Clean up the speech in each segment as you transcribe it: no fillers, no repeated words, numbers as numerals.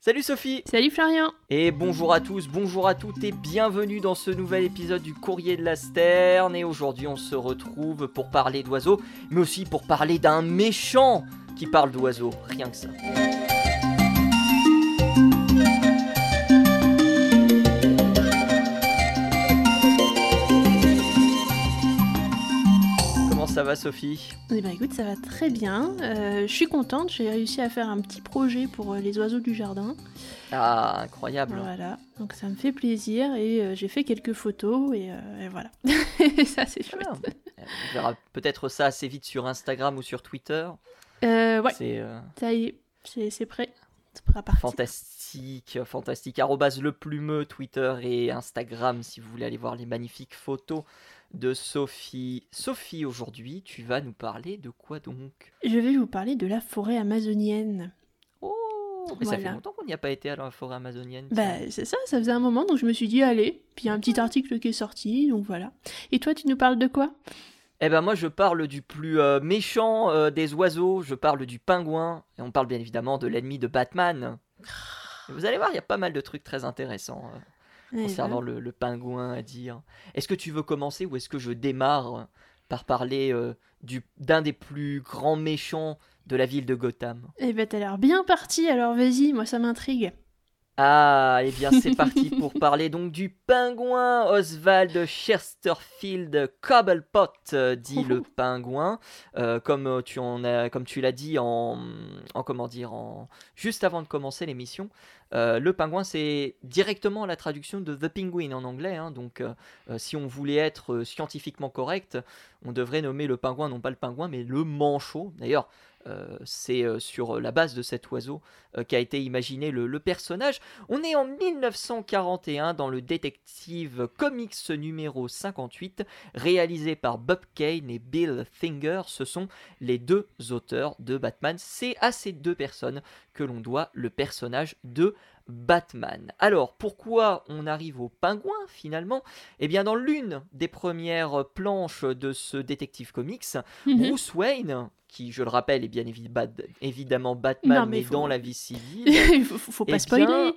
Salut Sophie. Salut Florian. Et bonjour à tous, bonjour à toutes et bienvenue dans ce nouvel épisode du Courrier de la Sterne. Et aujourd'hui on se retrouve pour parler d'oiseaux, mais aussi pour parler d'un méchant qui parle d'oiseaux, rien que ça. Comment ça va Sophie ? Eh ben écoute, ça va très bien. Je suis contente, j'ai réussi à faire un petit projet pour les oiseaux du jardin. Ah, incroyable. Voilà, donc ça me fait plaisir et j'ai fait quelques photos et voilà. Ça c'est chouette. Ah, on verra peut-être ça assez vite sur Instagram ou sur Twitter. Ouais, C'est ça y est, c'est prêt. C'est prêt à partir. fantastique. Arrobase le plumeux, Twitter et Instagram si vous voulez aller voir les magnifiques photos de Sophie. Sophie, aujourd'hui, tu vas nous parler de quoi donc ? Je vais vous parler de la forêt amazonienne. Oh, mais ça Voilà. fait longtemps qu'on n'y a pas été à la forêt amazonienne. Bah c'est ça faisait un moment, donc je me suis dit allez, puis il y a un petit article qui est sorti, donc voilà. Et toi, tu nous parles de quoi ? Eh ben moi je parle du plus méchant des oiseaux, je parle du pingouin, et on parle bien évidemment de l'ennemi de Batman. Et vous allez voir, il y a pas mal de trucs très intéressants concernant le pingouin à dire. Est-ce que tu veux commencer ou est-ce que je démarre par parler d'un des plus grands méchants de la ville de Gotham ? Eh ben t'as l'air bien parti, alors vas-y, moi ça m'intrigue. Ah, eh bien c'est parti pour parler donc du pingouin Oswald Chesterfield Cobblepot, dit le pingouin, comme tu l'as dit juste avant de commencer l'émission. Le pingouin, c'est directement la traduction de The Penguin en anglais, hein, donc si on voulait être scientifiquement correct, on devrait nommer le pingouin non pas le pingouin mais le manchot. D'ailleurs, c'est sur la base de cet oiseau qu'a été imaginé le personnage. On est en 1941 dans le Detective Comics numéro 58, réalisé par Bob Kane et Bill Finger. Ce sont les deux auteurs de Batman. C'est à ces deux personnes que l'on doit le personnage de Batman. Alors, pourquoi on arrive au pingouin finalement ? Eh bien, dans l'une des premières planches de ce Detective Comics, Bruce Wayne, qui, je le rappelle, est bien évidemment Batman, Non, mais dans la vie civile. Il faut pas spoiler.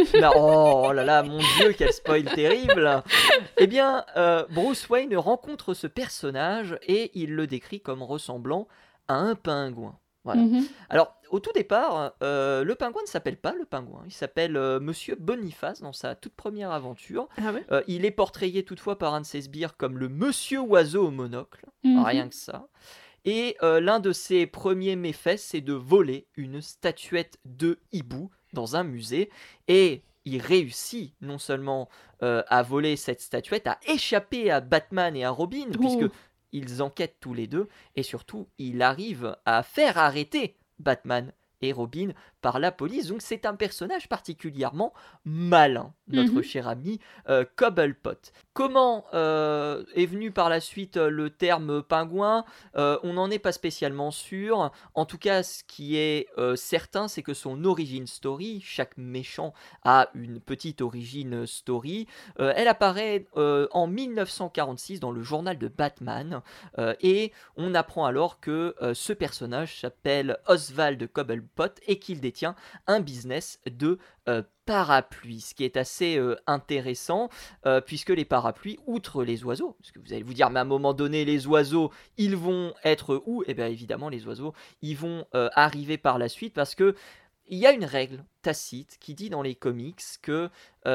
Oh là là, mon Dieu, quel spoil terrible. Eh bien, Bruce Wayne rencontre ce personnage et il le décrit comme ressemblant à un pingouin. Voilà. Alors, au tout départ, le pingouin ne s'appelle pas le pingouin, il s'appelle Monsieur Boniface dans sa toute première aventure. Ah ouais. Il est portrayé toutefois par un de ses sbires comme le Monsieur Oiseau au monocle, rien que ça. Et l'un de ses premiers méfaits, c'est de voler une statuette de hibou dans un musée. Et il réussit non seulement à voler cette statuette, à échapper à Batman et à Robin, puisque ils enquêtent tous les deux, et surtout, il arrive à faire arrêter Batman et Robin par la police. Donc c'est un personnage particulièrement malin, notre cher ami Cobblepot. Comment est venu par la suite le terme pingouin ? On n'en est pas spécialement sûr. En tout cas, ce qui est certain, c'est que son origin story, chaque méchant a une petite origin story, elle apparaît en 1946 dans le journal de Batman, et on apprend alors que ce personnage s'appelle Oswald Cobblepot et qu'il détient un business de parapluies, ce qui est assez intéressant, puisque les parapluies, outre les oiseaux, parce que vous allez vous dire, mais à un moment donné, les oiseaux, ils vont être où ? Eh bien évidemment, les oiseaux, ils vont arriver par la suite, parce que il y a une règle tacite qui dit dans les comics que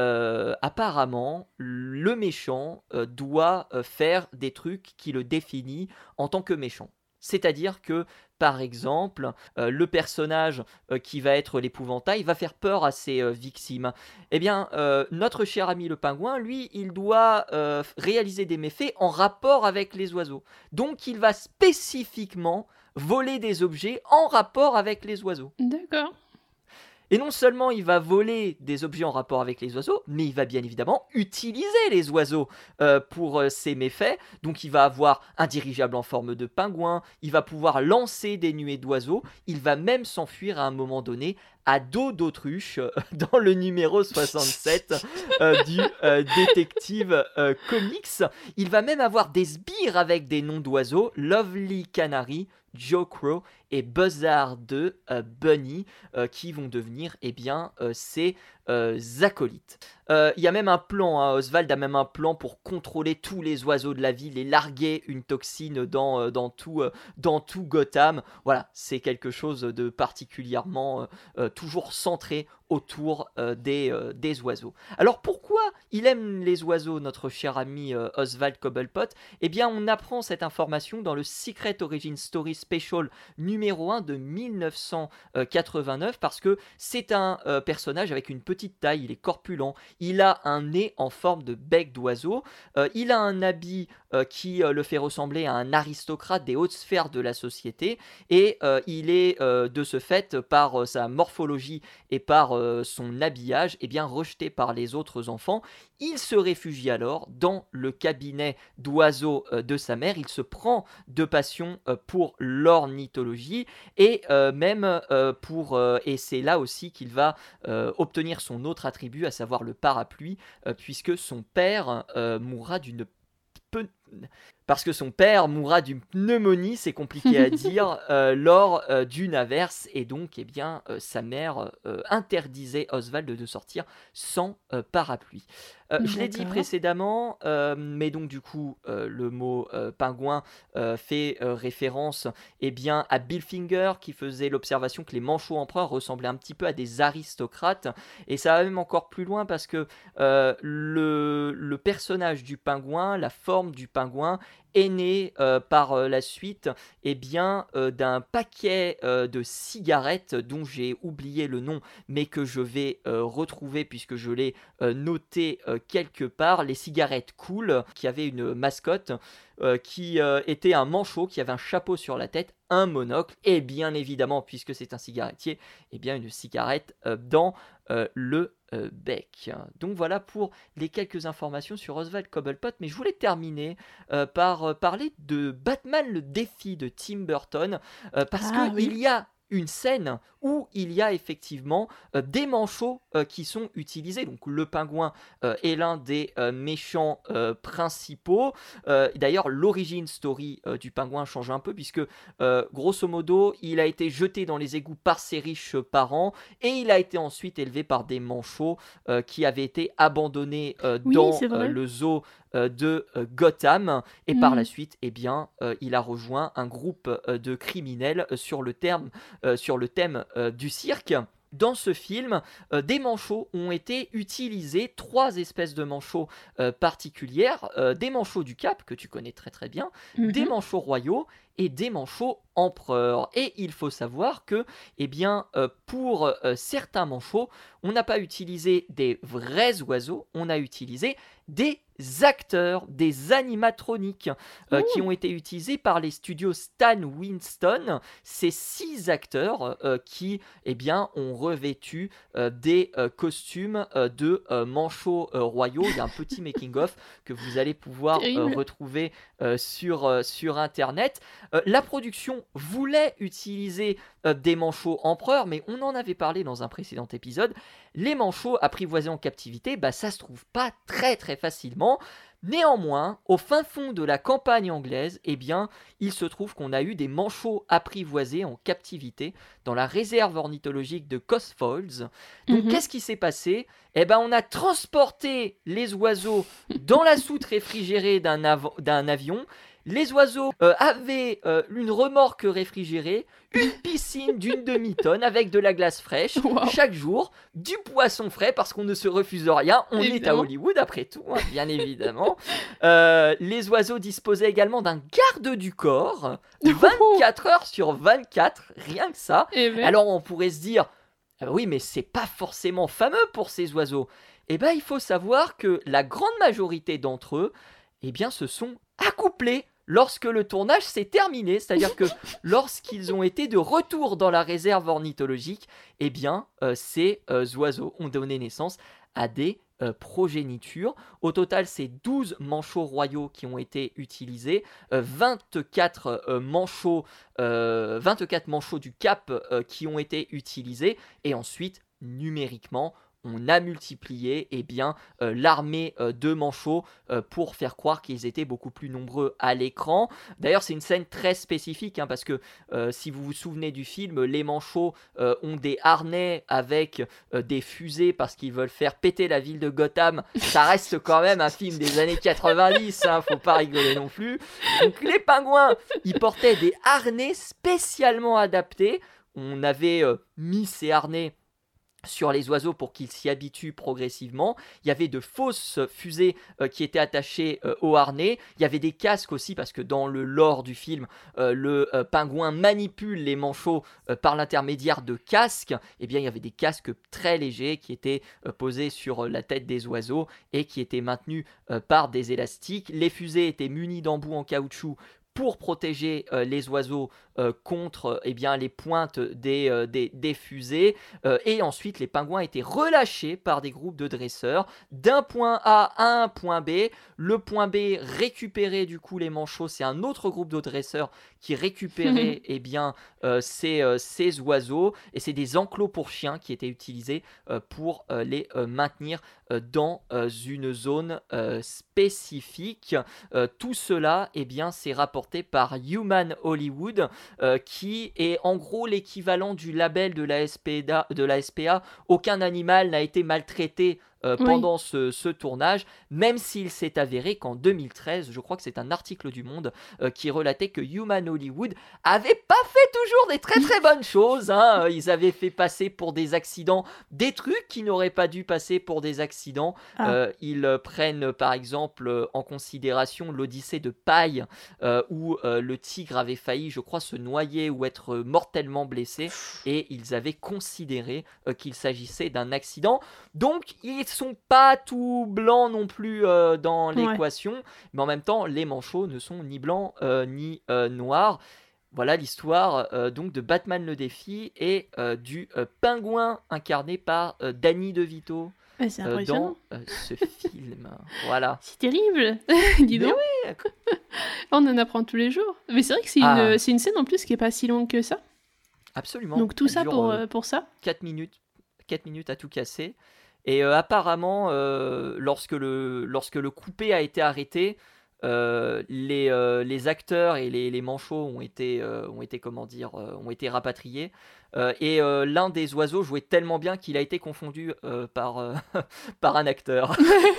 apparemment le méchant doit faire des trucs qui le définissent en tant que méchant. C'est-à-dire que, par exemple, le personnage qui va être l'épouvantail va faire peur à ses victimes. Eh bien, notre cher ami le pingouin, lui, il doit réaliser des méfaits en rapport avec les oiseaux. Donc, il va spécifiquement voler des objets en rapport avec les oiseaux. D'accord. Et non seulement il va voler des objets en rapport avec les oiseaux, mais il va bien évidemment utiliser les oiseaux pour ses méfaits. Donc il va avoir un dirigeable en forme de pingouin, il va pouvoir lancer des nuées d'oiseaux, il va même s'enfuir à un moment donné à dos d'autruche dans le numéro 67 du Détective Comics. Il va même avoir des sbires avec des noms d'oiseaux, Lovely Canary, Joe Crow et Buzzard de Bunny qui vont devenir ses acolytes. Il y a même un plan, Oswald a même un plan pour contrôler tous les oiseaux de la ville et larguer une toxine dans tout Gotham. Voilà, c'est quelque chose de particulièrement toujours centré autour des oiseaux. Alors pourquoi il aime les oiseaux, notre cher ami Oswald Cobblepot? Eh bien, on apprend cette information dans le Secret Origin Story Special numéro 1 de 1989 parce que c'est un personnage avec une petite taille, il est corpulent, il a un nez en forme de bec d'oiseau, il a un habit qui le fait ressembler à un aristocrate des hautes sphères de la société et il est de ce fait par sa morphologie et par son habillage rejeté par les autres enfants. Il se réfugie alors dans le cabinet d'oiseaux de sa mère, il se prend de passion pour l'ornithologie et et c'est là aussi qu'il va obtenir son autre attribut, à savoir le parapluie, puisque son père mourra d'une pneumonie, c'est compliqué à dire, lors d'une averse, et donc sa mère interdisait Oswald de sortir sans parapluie. Je l'ai dit précédemment, mais donc du coup le mot pingouin fait référence à Bill Finger qui faisait l'observation que les manchots empereurs ressemblaient un petit peu à des aristocrates, et ça va même encore plus loin parce que le personnage du pingouin, la forme du pingouin est né par la suite d'un paquet de cigarettes dont j'ai oublié le nom mais que je vais retrouver puisque je l'ai noté quelque part, les cigarettes Cool qui avaient une mascotte qui était un manchot qui avait un chapeau sur la tête, un monocle et bien évidemment puisque c'est un cigarettier, une cigarette dans le bec. Donc voilà pour les quelques informations sur Oswald Cobblepot, mais je voulais terminer par parler de Batman le défi de Tim Burton parce qu'il y a une scène où il y a effectivement des manchots qui sont utilisés. Donc le pingouin est l'un des méchants principaux. D'ailleurs, l'origin story du pingouin change un peu puisque grosso modo, il a été jeté dans les égouts par ses riches parents et il a été ensuite élevé par des manchots qui avaient été abandonnés dans le zoo de Gotham et par la suite il a rejoint un groupe de criminels sur le thème du cirque. Dans ce film, des manchots ont été utilisés, 3 espèces de manchots particulières, des manchots du Cap, que tu connais très très bien, des manchots royaux et des manchots empereurs. Et il faut savoir que pour certains manchots, on n'a pas utilisé des vrais oiseaux, on a utilisé des acteurs, des animatroniques qui ont été utilisés par les studios Stan Winston. Ces 6 acteurs qui ont revêtu des costumes de manchots royaux. Il y a un petit making-of que vous allez pouvoir retrouver sur Internet. La production voulait utiliser des manchots empereurs, mais on en avait parlé dans un précédent épisode. Les manchots apprivoisés en captivité, ça se trouve pas très très facilement. Néanmoins, au fin fond de la campagne anglaise, il se trouve qu'on a eu des manchots apprivoisés en captivité dans la réserve ornithologique de Cotswolds. Donc, qu'est-ce qui s'est passé ? On a transporté les oiseaux dans la soute réfrigérée d'un avion. Les oiseaux avaient une remorque réfrigérée, une piscine d'une demi-tonne avec de la glace fraîche chaque jour, du poisson frais parce qu'on ne se refuse rien, on est à Hollywood après tout, bien évidemment. Les oiseaux disposaient également d'un garde du corps, 24 heures sur 24, rien que ça. Alors on pourrait se dire, oui mais c'est pas forcément fameux pour ces oiseaux. Il faut savoir que la grande majorité d'entre eux se sont accouplés lorsque le tournage s'est terminé, c'est-à-dire que lorsqu'ils ont été de retour dans la réserve ornithologique, eh bien, ces oiseaux ont donné naissance à des progénitures. Au total, c'est 12 manchots royaux qui ont été utilisés, 24 manchots du Cap qui ont été utilisés, et ensuite, numériquement, on a multiplié l'armée de manchots pour faire croire qu'ils étaient beaucoup plus nombreux à l'écran. D'ailleurs, c'est une scène très spécifique, parce que si vous vous souvenez du film, les manchots ont des harnais avec des fusées parce qu'ils veulent faire péter la ville de Gotham. Ça reste quand même un film des années 90, faut pas rigoler non plus. Donc les pingouins, ils portaient des harnais spécialement adaptés. On avait mis ces harnais sur les oiseaux pour qu'ils s'y habituent progressivement. Il y avait de fausses fusées qui étaient attachées au harnais. Il y avait des casques aussi, parce que dans le lore du film, le pingouin manipule les manchots par l'intermédiaire de casques. Eh bien, il y avait des casques très légers qui étaient posés sur la tête des oiseaux et qui étaient maintenus par des élastiques. Les fusées étaient munies d'embouts en caoutchouc pour protéger les oiseaux contre les pointes des fusées. Et ensuite, les pingouins étaient relâchés par des groupes de dresseurs d'un point A à un point B. Le point B récupérait du coup les manchots. C'est un autre groupe de dresseurs qui récupérait ces oiseaux. Et c'est des enclos pour chiens qui étaient utilisés pour les maintenir dans une zone spécifique. Tout cela, c'est rapporté par Human Hollywood, qui est en gros l'équivalent du label de la SPA. Aucun animal n'a été maltraité pendant ce tournage, même s'il s'est avéré qu'en 2013, je crois que c'est un article du Monde qui relatait que Human Hollywood avait pas fait toujours des très très bonnes choses. Ils avaient fait passer pour des accidents des trucs qui n'auraient pas dû passer pour des accidents. Ils prennent par exemple en considération l'Odyssée de Paille, où le tigre avait failli, je crois, se noyer ou être mortellement blessé, et ils avaient considéré qu'il s'agissait d'un accident. Donc ils sont pas tout blancs non plus dans l'équation, mais en même temps les manchots ne sont ni blancs ni noirs. Voilà l'histoire donc de Batman le Défi et du pingouin incarné par Danny DeVito dans ce film. Voilà. C'est terrible. Dis donc. Oui. On en apprend tous les jours. Mais c'est vrai que c'est une scène en plus qui est pas si longue que ça. Absolument. Donc tout ça pour ça. 4 minutes à tout casser. Et apparemment, lorsque le coupé a été arrêté, les acteurs et les manchots ont été rapatriés. Et l'un des oiseaux jouait tellement bien qu'il a été confondu par un acteur.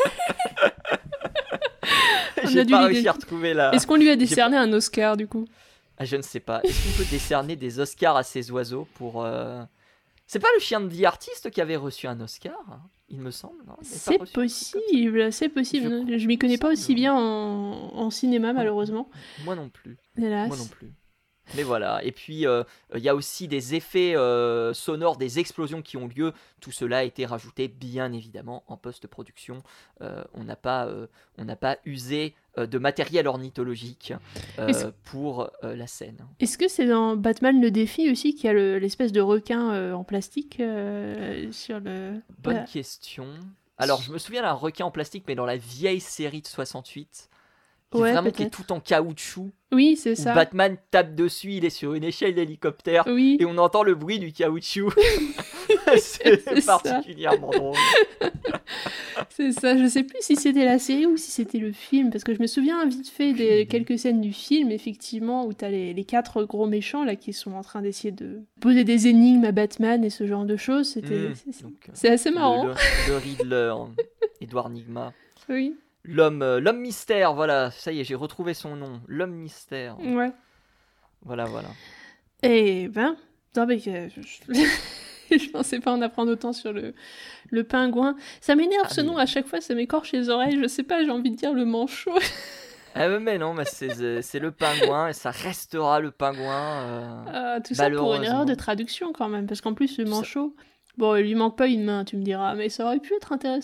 J'ai pas réussi à retrouver la... Est-ce qu'on lui a décerné un Oscar du coup ? Je ne sais pas. Est-ce qu'on peut décerner des Oscars à ces oiseaux pour... C'est pas le chien de The Artist qui avait reçu un Oscar, il me semble, non ? C'est possible. Je m'y connais pas aussi bien en cinéma, malheureusement. Moi non plus. Hélas. Moi non plus. Mais voilà, et puis il y a aussi des effets sonores, des explosions qui ont lieu. Tout cela a été rajouté bien évidemment en post-production. On n'a pas usé de matériel ornithologique pour la scène. Est-ce que c'est dans Batman le Défi aussi qu'il y a l'espèce de requin en plastique sur le... Bonne question. Alors je me souviens d'un requin en plastique, mais dans la vieille série de 68. Qui est tout en caoutchouc. Oui, c'est ça. Batman tape dessus, il est sur une échelle d'hélicoptère et on entend le bruit du caoutchouc. c'est particulièrement drôle. C'est ça, je sais plus si c'était la série ou si c'était le film, parce que je me souviens vite fait des quelques scènes du film, effectivement, où t'as les 4 gros méchants là qui sont en train d'essayer de poser des énigmes à Batman et ce genre de choses. C'est assez marrant. Le Riddler, Edward Nygma. Oui. L'homme mystère, voilà, ça y est, j'ai retrouvé son nom, l'homme mystère. Ouais. Voilà. Eh ben, non mais je pensais pas en apprendre autant sur le pingouin. Ça m'énerve ce nom, à chaque fois ça m'écorche les oreilles, je sais pas, j'ai envie de dire le manchot. Mais non, mais c'est le pingouin et ça restera le pingouin. Tout ça pour une erreur de traduction quand même, parce qu'en plus le manchot, bon il lui manque pas une main, tu me diras, mais ça aurait pu être intéressant.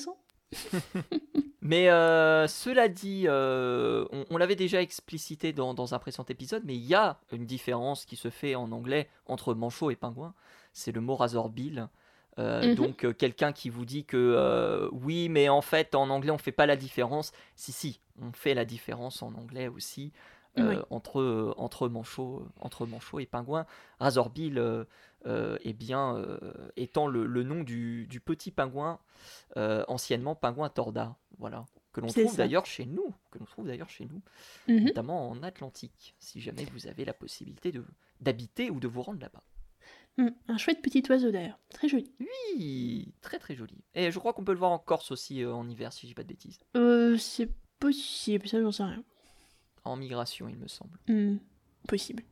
Mais cela dit, on l'avait déjà explicité dans un précédent épisode, mais il y a une différence qui se fait en anglais entre manchot et pingouin. C'est le mot razorbill. Donc quelqu'un qui vous dit que oui, mais en fait en anglais on fait pas la différence. Si, on fait la différence en anglais aussi entre manchot et pingouin. Razorbill étant le nom du petit pingouin, anciennement pingouin torda, voilà, que l'on trouve d'ailleurs chez nous, notamment en Atlantique, si jamais vous avez la possibilité d'habiter ou de vous rendre là-bas. Un chouette petit oiseau d'ailleurs, très joli. Oui, très très joli. Et je crois qu'on peut le voir en Corse aussi en hiver, si je dis pas de bêtises. C'est possible, ça j'en sais rien. En migration, il me semble. Possible.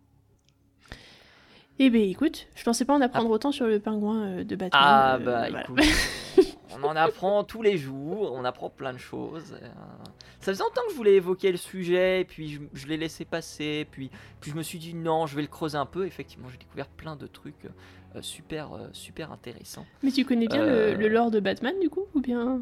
Eh bien écoute, je pensais pas en apprendre autant sur le pingouin de Batman. Voilà. Écoute, on en apprend tous les jours, on apprend plein de choses. Ça faisait longtemps que je voulais évoquer le sujet, et puis je l'ai laissé passer, puis je me suis dit non, je vais le creuser un peu. Effectivement, j'ai découvert plein de trucs super intéressants. Mais tu connais bien le lore de Batman du coup, ou bien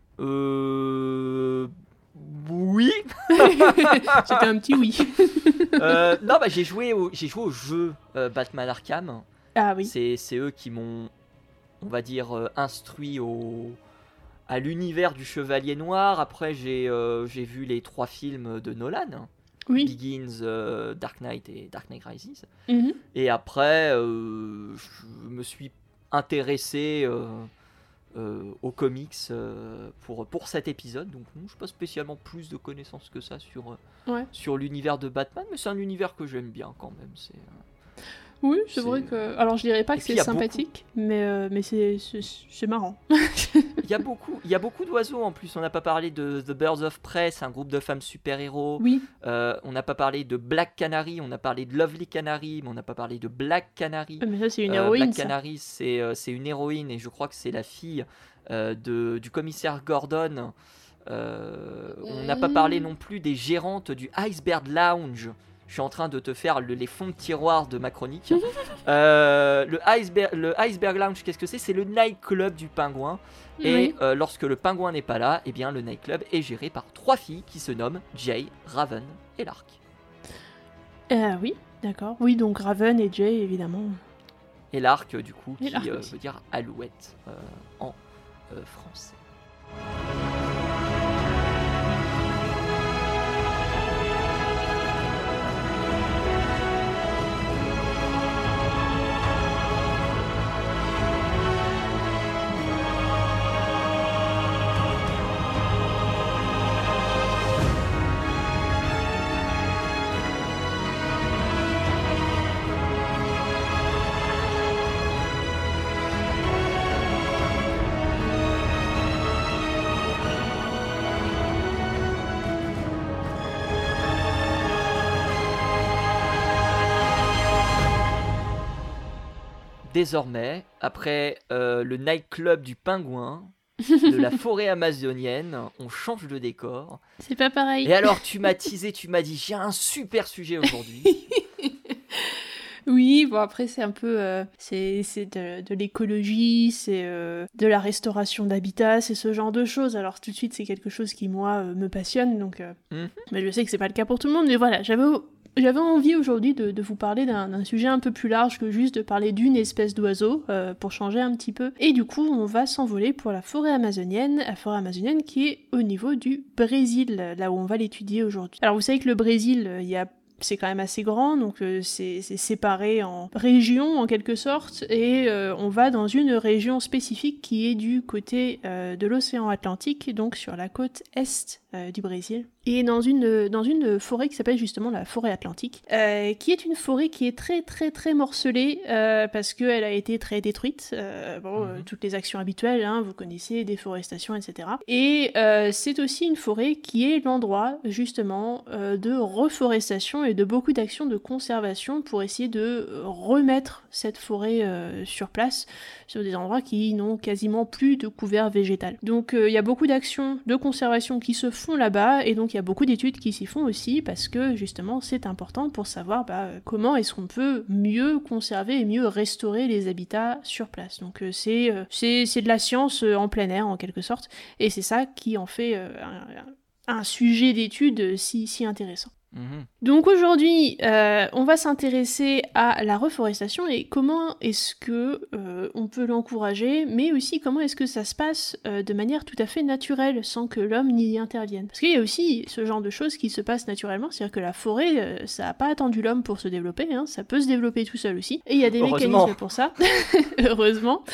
Oui. C'était un petit oui. Non, j'ai joué au jeu Batman Arkham. Ah oui. C'est eux qui m'ont, on va dire, instruit à l'univers du Chevalier Noir. Après, j'ai vu les 3 films de Nolan. Oui. Begins, Dark Knight et Dark Knight Rises. Et après, je me suis intéressé aux comics pour cet épisode. Donc non, je n'ai pas spécialement plus de connaissances que ça sur l'univers de Batman, mais c'est un univers que j'aime bien quand même. Oui, c'est vrai que... Alors, je dirais pas que c'est sympathique, mais c'est marrant. Il y a beaucoup d'oiseaux en plus. On n'a pas parlé de The Birds of Prey, un groupe de femmes super-héros. Oui. On n'a pas parlé de Black Canary, on a parlé de Lovely Canary, mais on n'a pas parlé de Black Canary. Mais ça, c'est une héroïne, Black Canary, c'est une héroïne, et je crois que c'est la fille du commissaire Gordon. On n'a pas parlé non plus des gérantes du Iceberg Lounge. Je suis en train de te faire les fonds de tiroir de ma chronique. Le Iceberg Lounge, qu'est-ce que c'est ? C'est le nightclub du pingouin. Et lorsque le pingouin n'est pas là, eh bien, le nightclub est géré par 3 filles qui se nomment Jay, Raven et Lark. Oui, d'accord. Oui, donc Raven et Jay, évidemment. Et Lark, du coup, qui veut dire alouette en français. Désormais, après le nightclub du pingouin, de la forêt amazonienne, on change de décor. C'est pas pareil. Et alors, tu m'as teasé, tu m'as dit, j'ai un super sujet aujourd'hui. Oui, bon après c'est un peu, c'est de l'écologie, c'est de la restauration d'habitat, c'est ce genre de choses. Alors tout de suite c'est quelque chose qui moi me passionne, donc mais je sais que c'est pas le cas pour tout le monde. Mais voilà, j'avais envie aujourd'hui de vous parler d'un sujet un peu plus large que juste de parler d'une espèce d'oiseau, pour changer un petit peu. Et du coup, on va s'envoler pour la forêt amazonienne qui est au niveau du Brésil, là où on va l'étudier aujourd'hui. Alors vous savez que le Brésil, c'est quand même assez grand, donc c'est séparé en régions en quelque sorte, et on va dans une région spécifique qui est du côté de l'océan Atlantique, donc sur la côte est du Brésil, et dans une forêt qui s'appelle justement la forêt atlantique, qui est une forêt qui est très très très morcelée, parce qu'elle a été très détruite, toutes les actions habituelles, hein, vous connaissez, déforestation, etc. Et c'est aussi une forêt qui est l'endroit justement de reforestation et et de beaucoup d'actions de conservation pour essayer de remettre cette forêt sur place, sur des endroits qui n'ont quasiment plus de couvert végétal. Donc il y a beaucoup d'actions de conservation qui se font là-bas, et donc il y a beaucoup d'études qui s'y font aussi, parce que justement c'est important pour savoir comment est-ce qu'on peut mieux conserver et mieux restaurer les habitats sur place. Donc c'est de la science en plein air en quelque sorte, et c'est ça qui en fait un sujet d'étude si intéressant. Donc aujourd'hui, on va s'intéresser à la reforestation et comment est-ce que on peut l'encourager, mais aussi comment est-ce que ça se passe de manière tout à fait naturelle, sans que l'homme n'y intervienne. Parce qu'il y a aussi ce genre de choses qui se passent naturellement, c'est-à-dire que la forêt, ça n'a pas attendu l'homme pour se développer, hein, ça peut se développer tout seul aussi, et il y a des mécanismes pour ça, heureusement.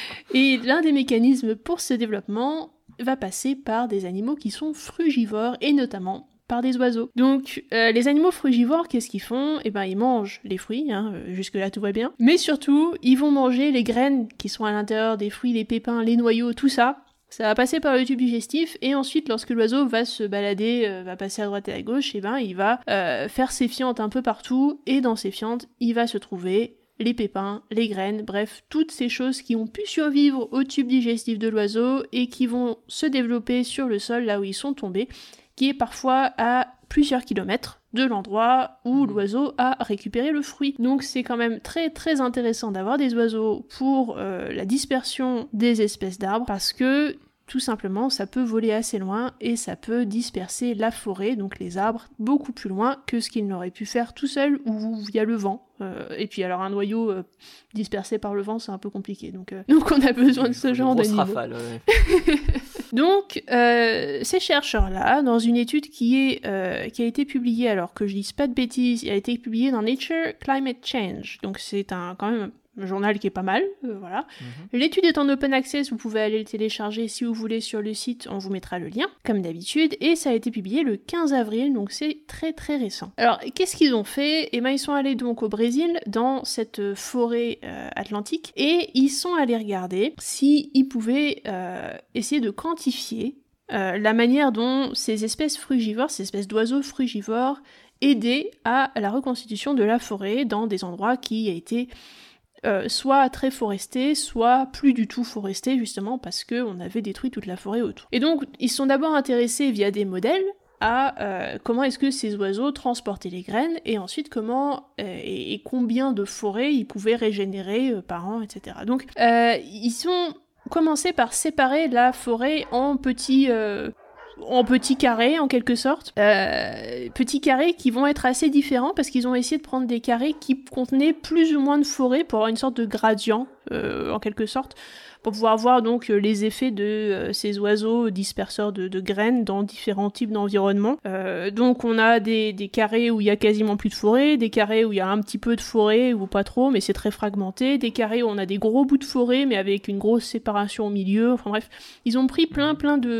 Et l'un des mécanismes pour ce développement va passer par des animaux qui sont frugivores, et notamment par des oiseaux. Donc les animaux frugivores, qu'est-ce qu'ils font ? Eh ben ils mangent les fruits, jusque-là tout va bien, mais surtout ils vont manger les graines qui sont à l'intérieur des fruits, les pépins, les noyaux, tout ça. Ça va passer par le tube digestif, et ensuite lorsque l'oiseau va se balader, va passer à droite et à gauche, eh ben il va faire ses fientes un peu partout, et dans ses fientes il va se trouver les pépins, les graines, bref, toutes ces choses qui ont pu survivre au tube digestif de l'oiseau et qui vont se développer sur le sol là où ils sont tombés, qui est parfois à plusieurs kilomètres de l'endroit où l'oiseau a récupéré le fruit. Donc c'est quand même très très intéressant d'avoir des oiseaux pour la dispersion des espèces d'arbres, parce que tout simplement ça peut voler assez loin et ça peut disperser la forêt, donc les arbres, beaucoup plus loin que ce qu'il n'aurait pu faire tout seul ou via le vent. Et puis alors un noyau dispersé par le vent, c'est un peu compliqué, donc on a besoin de ce genre d'animaux. Rafale, ouais. Donc ces chercheurs-là, dans une étude qui a été publiée, alors que je dise pas de bêtises, elle a été publiée dans Nature Climate Change, donc c'est quand même un journal qui est pas mal, voilà. L'étude est en open access, vous pouvez aller le télécharger si vous voulez sur le site, on vous mettra le lien, comme d'habitude, et ça a été publié le 15 avril, donc c'est très très récent. Alors, qu'est-ce qu'ils ont fait ? Eh ben, ils sont allés donc au Brésil, dans cette forêt atlantique, et ils sont allés regarder s'ils pouvaient essayer de quantifier la manière dont ces espèces frugivores, ces espèces d'oiseaux frugivores, aidaient à la reconstitution de la forêt dans des endroits qui a été soit très foresté, soit plus du tout foresté, justement parce qu'on avait détruit toute la forêt autour. Et donc, ils se sont d'abord intéressés via des modèles à comment est-ce que ces oiseaux transportaient les graines, et ensuite comment et combien de forêts ils pouvaient régénérer par an, etc. Donc, ils ont commencé par séparer la forêt en petits carrés en quelque sorte, petits carrés qui vont être assez différents parce qu'ils ont essayé de prendre des carrés qui contenaient plus ou moins de forêt pour avoir une sorte de gradient en quelque sorte, pour pouvoir voir donc les effets de ces oiseaux disperseurs de graines dans différents types d'environnements. Donc on a des carrés où il y a quasiment plus de forêt, des carrés où il y a un petit peu de forêt ou pas trop mais c'est très fragmenté, des carrés où on a des gros bouts de forêt mais avec une grosse séparation au milieu, enfin bref, ils ont pris plein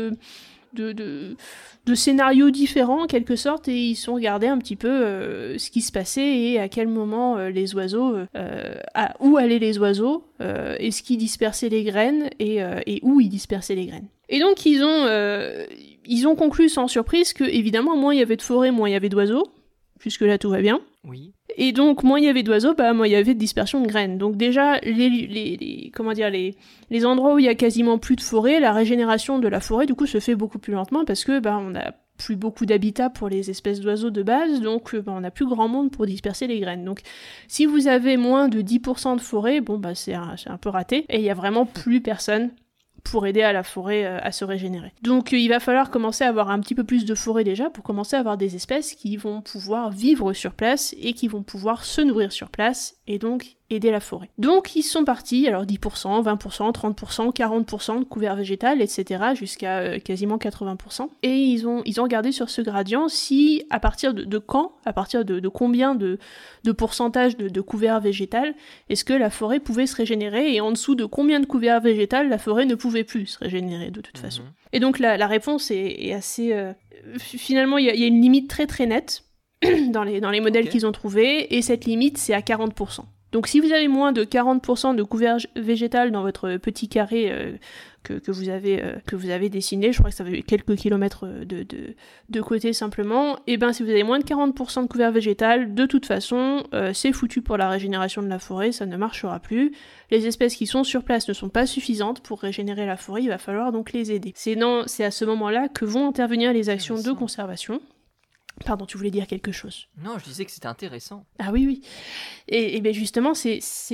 de scénarios différents en quelque sorte, et ils sont regardés un petit peu ce qui se passait et à quel moment les oiseaux, où allaient les oiseaux, est-ce qu'ils dispersaient les graines et où ils dispersaient les graines. Et donc ils ont conclu sans surprise que évidemment moins il y avait de forêt, moins il y avait d'oiseaux, puisque là tout va bien. Oui. Et donc, moins il y avait d'oiseaux, moins il y avait de dispersion de graines. Donc déjà, les endroits où il y a quasiment plus de forêt, la régénération de la forêt, du coup, se fait beaucoup plus lentement parce que, on n'a plus beaucoup d'habitat pour les espèces d'oiseaux de base, donc on n'a plus grand monde pour disperser les graines. Donc, si vous avez moins de 10% de forêt, c'est un peu raté, et il y a vraiment plus personne pour aider à la forêt à se régénérer. Donc il va falloir commencer à avoir un petit peu plus de forêt déjà pour commencer à avoir des espèces qui vont pouvoir vivre sur place et qui vont pouvoir se nourrir sur place et donc aider la forêt. Donc ils sont partis, alors 10%, 20%, 30%, 40% de couvert végétal, etc. jusqu'à quasiment 80%. Et ils ont regardé sur ce gradient si, à partir de quand, à partir de combien de pourcentage de couvert végétal, est-ce que la forêt pouvait se régénérer, et en dessous de combien de couvert végétal la forêt ne pouvait plus se régénérer de toute façon. Et donc la réponse est assez... finalement, il y a une limite très très nette dans les modèles qu'ils ont trouvés, et cette limite c'est à 40%. Donc si vous avez moins de 40% de couvert végétal dans votre petit carré que vous avez dessiné, je crois que ça fait quelques kilomètres de côté simplement, et ben si vous avez moins de 40% de couvert végétal, de toute façon, c'est foutu pour la régénération de la forêt, ça ne marchera plus. Les espèces qui sont sur place ne sont pas suffisantes pour régénérer la forêt, il va falloir donc les aider. C'est à ce moment-là que vont intervenir les actions de conservation. Pardon, tu voulais dire quelque chose? Non, je disais que c'était intéressant. Ah oui. Et bien justement, ça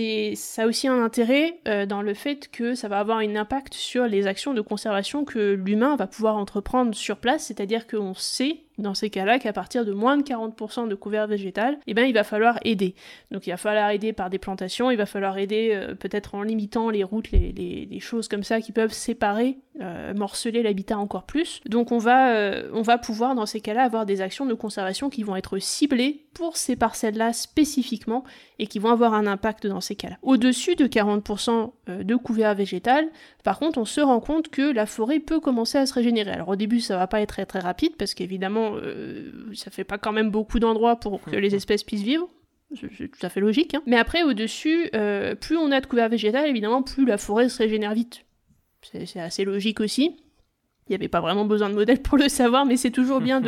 a aussi un intérêt dans le fait que ça va avoir un impact sur les actions de conservation que l'humain va pouvoir entreprendre sur place, c'est-à-dire qu'on sait dans ces cas-là qu'à partir de moins de 40% de couvert végétal, eh ben, il va falloir aider. Donc il va falloir aider par des plantations, il va falloir aider peut-être en limitant les routes, les choses comme ça qui peuvent séparer, morceler l'habitat encore plus. Donc on va pouvoir dans ces cas-là avoir des actions de conservation qui vont être ciblées pour ces parcelles-là spécifiquement et qui vont avoir un impact dans ces cas-là. Au-dessus de 40% de couvert végétal, par contre, on se rend compte que la forêt peut commencer à se régénérer. Alors au début, ça va pas être très très rapide parce qu'évidemment, ça fait pas quand même beaucoup d'endroits pour que les espèces puissent vivre. C'est tout à fait logique. Hein. Mais après, au-dessus, plus on a de couvert végétal, évidemment, plus la forêt se régénère vite. C'est assez logique aussi. Il n'y avait pas vraiment besoin de modèle pour le savoir, mais c'est toujours bien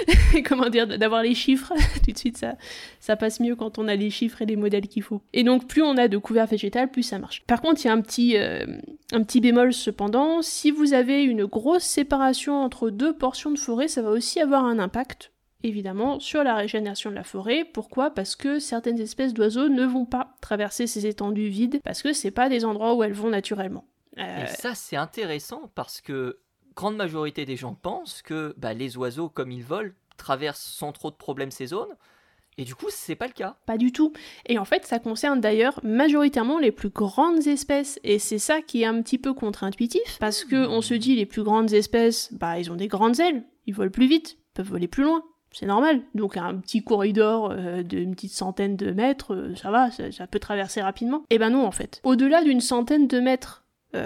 d'avoir les chiffres. Tout de suite, ça passe mieux quand on a les chiffres et les modèles qu'il faut. Et donc, plus on a de couvert végétal, plus ça marche. Par contre, il y a un petit bémol cependant. Si vous avez une grosse séparation entre deux portions de forêt, ça va aussi avoir un impact, évidemment, sur la régénération de la forêt. Pourquoi ? Parce que certaines espèces d'oiseaux ne vont pas traverser ces étendues vides, parce que c'est pas des endroits où elles vont naturellement. Et ça, c'est intéressant parce que grande majorité des gens pensent que les oiseaux, comme ils volent, traversent sans trop de problèmes ces zones. Et du coup, c'est pas le cas. Pas du tout. Et en fait, ça concerne d'ailleurs majoritairement les plus grandes espèces. Et c'est ça qui est un petit peu contre-intuitif. Parce que on se dit, les plus grandes espèces, ils ont des grandes ailes. Ils volent plus vite. Ils peuvent voler plus loin. C'est normal. Donc un petit corridor d'une petite centaine de mètres, ça va, ça peut traverser rapidement. Eh ben non, en fait. Au-delà d'une centaine de mètres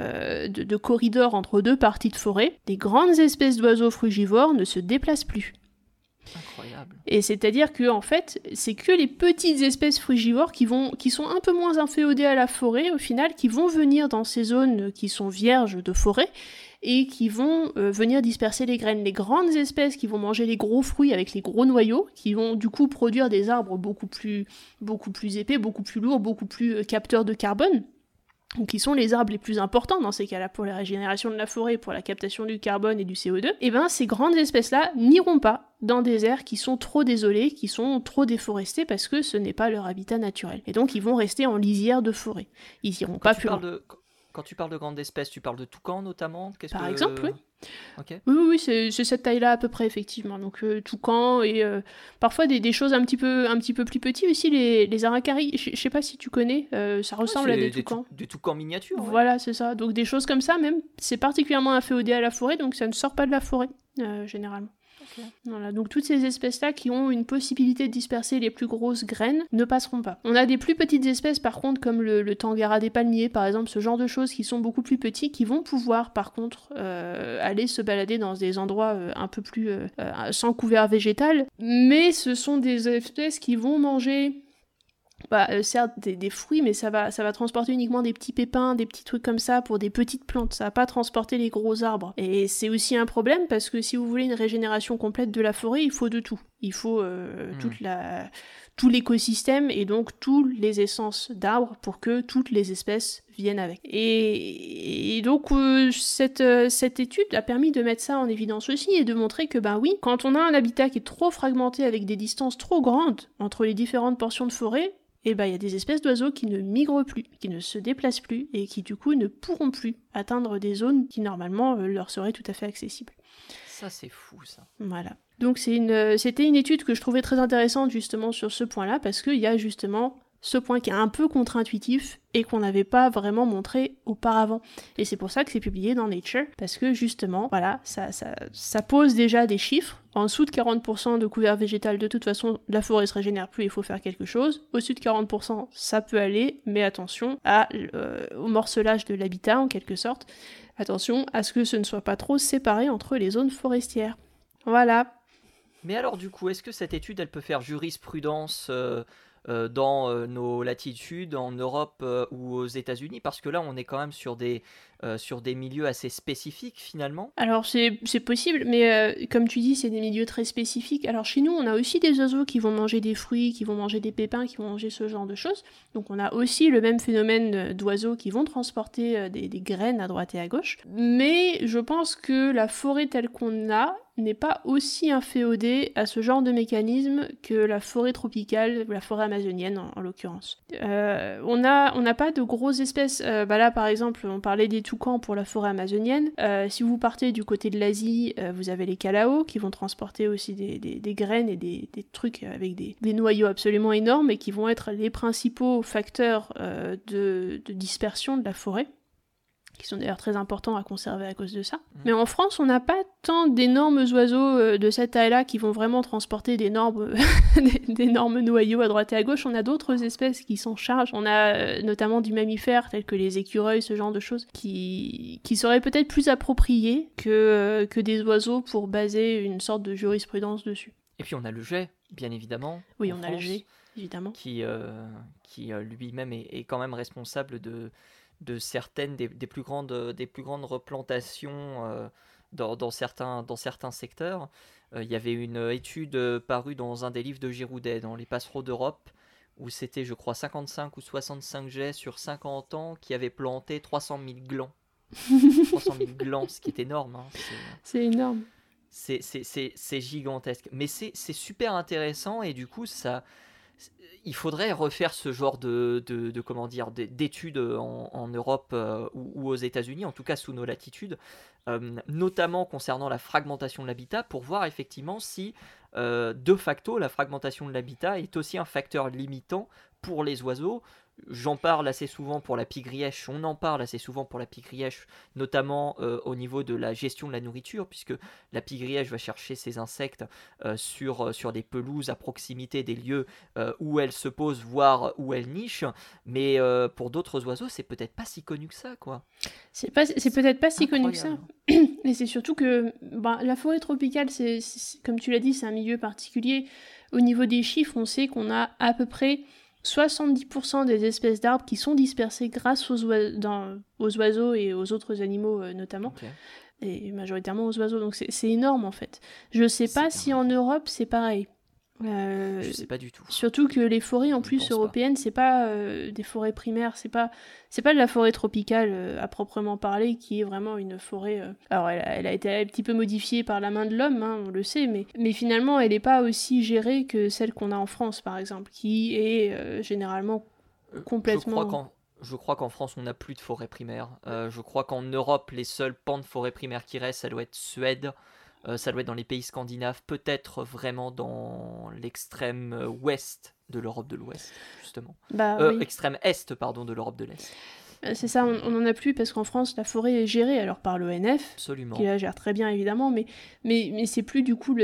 de corridors entre deux parties de forêt, les grandes espèces d'oiseaux frugivores ne se déplacent plus. Incroyable. Et c'est-à-dire que en fait, c'est que les petites espèces frugivores qui sont un peu moins inféodées à la forêt au final, qui vont venir dans ces zones qui sont vierges de forêt et qui vont venir disperser les graines. Les grandes espèces qui vont manger les gros fruits avec les gros noyaux, qui vont du coup produire des arbres beaucoup plus épais, beaucoup plus lourds, beaucoup plus capteurs de carbone, qui sont les arbres les plus importants dans ces cas-là pour la régénération de la forêt, pour la captation du carbone et du CO2, et ben ces grandes espèces-là n'iront pas dans des aires qui sont trop désolées, qui sont trop déforestées parce que ce n'est pas leur habitat naturel. Et donc ils vont rester en lisière de forêt. Ils iront pas plus loin. Quand tu parles de grandes espèces, tu parles de toucans notamment ? Par exemple, oui. Okay. Oui, c'est cette taille-là à peu près, effectivement. Donc toucans et parfois des choses un petit peu plus petites aussi, les aracaris. Je sais pas si tu connais, ça ressemble à des toucans. Des toucans miniatures. Ouais. Voilà, c'est ça. Donc des choses comme ça, même, c'est particulièrement inféodé à la forêt, donc ça ne sort pas de la forêt, généralement. Okay. Voilà, donc toutes ces espèces-là qui ont une possibilité de disperser les plus grosses graines ne passeront pas. On a des plus petites espèces par contre comme le tangara des palmiers par exemple, ce genre de choses qui sont beaucoup plus petits, qui vont pouvoir par contre aller se balader dans des endroits un peu plus sans couvert végétal, mais ce sont des espèces qui vont manger certes des fruits, mais ça va transporter uniquement des petits pépins, des petits trucs comme ça pour des petites plantes, ça va pas transporter les gros arbres. Et c'est aussi un problème parce que si vous voulez une régénération complète de la forêt, il faut de tout. Il faut tout l'écosystème et donc toutes les essences d'arbres pour que toutes les espèces viennent avec. Et donc cette étude a permis de mettre ça en évidence aussi et de montrer que oui, quand on a un habitat qui est trop fragmenté avec des distances trop grandes entre les différentes portions de forêt, il y a des espèces d'oiseaux qui ne migrent plus, qui ne se déplacent plus et qui du coup ne pourront plus atteindre des zones qui normalement leur seraient tout à fait accessibles. Ça c'est fou ça. Voilà. Donc c'était une étude que je trouvais très intéressante justement sur ce point-là parce qu'il y a justement ce point qui est un peu contre-intuitif et qu'on n'avait pas vraiment montré auparavant. Et c'est pour ça que c'est publié dans Nature, parce que justement, voilà, ça pose déjà des chiffres. En dessous de 40% de couvert végétal, de toute façon, la forêt se régénère plus, il faut faire quelque chose. Au-dessus de 40%, ça peut aller, mais attention au morcelage de l'habitat, en quelque sorte. Attention à ce que ce ne soit pas trop séparé entre les zones forestières. Voilà. Mais alors du coup, est-ce que cette étude, elle peut faire jurisprudence dans nos latitudes, en Europe ou aux États-Unis, parce que là on est quand même sur des milieux assez spécifiques finalement. Alors c'est possible, mais comme tu dis, c'est des milieux très spécifiques. Alors chez nous, on a aussi des oiseaux qui vont manger des fruits, qui vont manger des pépins, qui vont manger ce genre de choses. Donc on a aussi le même phénomène d'oiseaux qui vont transporter des graines à droite et à gauche. Mais je pense que la forêt telle qu'on a n'est pas aussi inféodée à ce genre de mécanisme que la forêt tropicale, la forêt amazonienne en l'occurrence. On n'a pas de grosses espèces. Là par exemple, on parlait des toucans pour la forêt amazonienne. Si vous partez du côté de l'Asie, vous avez les calaos qui vont transporter aussi des graines et des trucs avec des noyaux absolument énormes et qui vont être les principaux facteurs de dispersion de la forêt, qui sont d'ailleurs très importants à conserver à cause de ça. Mais en France, on n'a pas tant d'énormes oiseaux de cette taille-là qui vont vraiment transporter d'énormes noyaux à droite et à gauche. On a d'autres espèces qui s'en chargent. On a notamment du mammifère, tels que les écureuils, ce genre de choses, qui seraient peut-être plus appropriés que des oiseaux pour baser une sorte de jurisprudence dessus. Et puis on a le jet, bien évidemment. Oui, on a le jet, évidemment. Qui lui-même est quand même responsable de certaines des plus grandes replantations dans certains secteurs. Il y avait une étude parue dans un des livres de Giroudet, dans les passereaux d'Europe, où c'était, je crois, 55 ou 65 jets sur 50 ans qui avaient planté 300 000 glands. 300 000 glands, ce qui est énorme. Hein. C'est énorme. C'est gigantesque. Mais c'est super intéressant et du coup, il faudrait refaire ce genre d'études en Europe ou aux États-Unis, en tout cas sous nos latitudes, notamment concernant la fragmentation de l'habitat, pour voir effectivement si, de facto, la fragmentation de l'habitat est aussi un facteur limitant pour les oiseaux. J'en parle assez souvent pour la pie-grièche, on en parle assez souvent pour la pie-grièche, notamment au niveau de la gestion de la nourriture, puisque la pie-grièche va chercher ses insectes sur des pelouses à proximité des lieux où elle se pose, voire où elle niche, mais pour d'autres oiseaux, c'est peut-être pas si connu que ça, quoi. C'est peut-être pas si connu que ça, mais c'est surtout que la forêt tropicale, c'est, comme tu l'as dit, c'est un milieu particulier. Au niveau des chiffres, on sait qu'on a à peu près 70% des espèces d'arbres qui sont dispersées grâce aux oiseaux et aux autres animaux notamment, et majoritairement aux oiseaux, donc c'est énorme en fait. Je sais pas si en Europe c'est pareil. Je sais pas du tout. Surtout que les forêts en plus européennes, c'est pas des forêts primaires, c'est pas de la forêt tropicale à proprement parler, qui est vraiment une forêt. Alors elle a été un petit peu modifiée par la main de l'homme, hein, on le sait, mais finalement elle n'est pas aussi gérée que celle qu'on a en France par exemple, qui est généralement complètement. Je crois qu'en France on n'a plus de forêt primaire. Je crois qu'en Europe les seuls pans de forêt primaire qui restent, ça doit être Suède. Ça doit être dans les pays scandinaves, peut-être vraiment dans l'extrême ouest de l'Europe de l'Ouest, justement. Oui. Extrême est, pardon, de l'Europe de l'Est. C'est ça, on n'en a plus parce qu'en France, la forêt est gérée alors par l'ONF, Absolument. Qui la gère très bien évidemment, mais c'est plus du coup le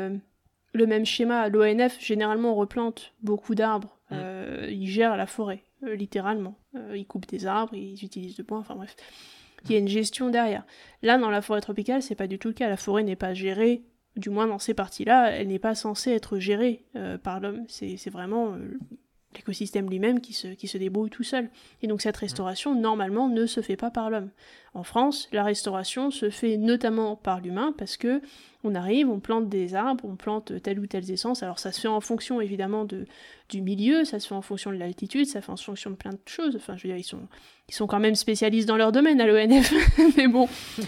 même schéma. L'ONF, généralement, replante beaucoup d'arbres, ils gèrent la forêt, littéralement. Ils coupent des arbres, ils utilisent de bois, enfin bref. Il y a une gestion derrière. Là, dans la forêt tropicale, c'est pas du tout le cas. La forêt n'est pas gérée, du moins dans ces parties-là, elle n'est pas censée être gérée par l'homme. C'est vraiment l'écosystème lui-même qui se débrouille tout seul. Et donc cette restauration, normalement, ne se fait pas par l'homme. En France, la restauration se fait notamment par l'humain, parce que on arrive, on plante des arbres, on plante telle ou telle essence. Alors ça se fait en fonction, évidemment, du milieu, ça se fait en fonction de l'altitude, ça se fait en fonction de plein de choses. Enfin, je veux dire, ils sont quand même spécialistes dans leur domaine à l'ONF, mais bon.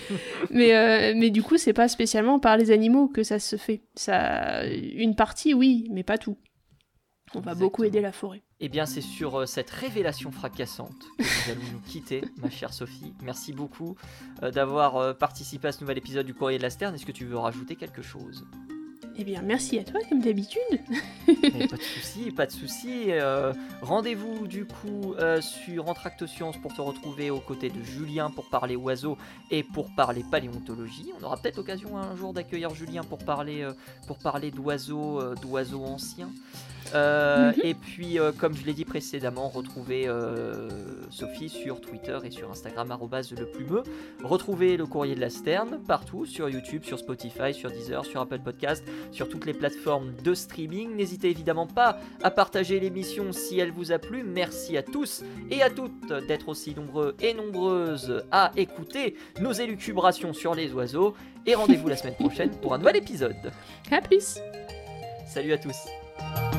mais du coup, c'est pas spécialement par les animaux que ça se fait. Une partie, oui, mais pas tout. On va beaucoup aider la forêt. Eh bien, c'est sur cette révélation fracassante que nous allons nous quitter, ma chère Sophie. Merci beaucoup d'avoir participé à ce nouvel épisode du Courrier de la Sterne. Est-ce que tu veux rajouter quelque chose ? Eh bien, merci à toi, comme d'habitude. Pas de souci. Rendez-vous du coup sur Entracte Science pour te retrouver aux côtés de Julien pour parler oiseaux et pour parler paléontologie. On aura peut-être l'occasion un jour d'accueillir Julien pour parler d'oiseaux anciens. Et puis, comme je l'ai dit précédemment, retrouvez Sophie sur Twitter et sur Instagram @leplumeux. Retrouvez le Courrier de la Sterne partout, sur YouTube, sur Spotify, sur Deezer, sur Apple Podcast, sur toutes les plateformes de streaming. N'hésitez évidemment pas à partager l'émission si elle vous a plu. Merci à tous et à toutes d'être aussi nombreux et nombreuses à écouter nos élucubrations sur les oiseaux. Et rendez-vous la semaine prochaine pour un nouvel épisode. À plus. Salut à tous.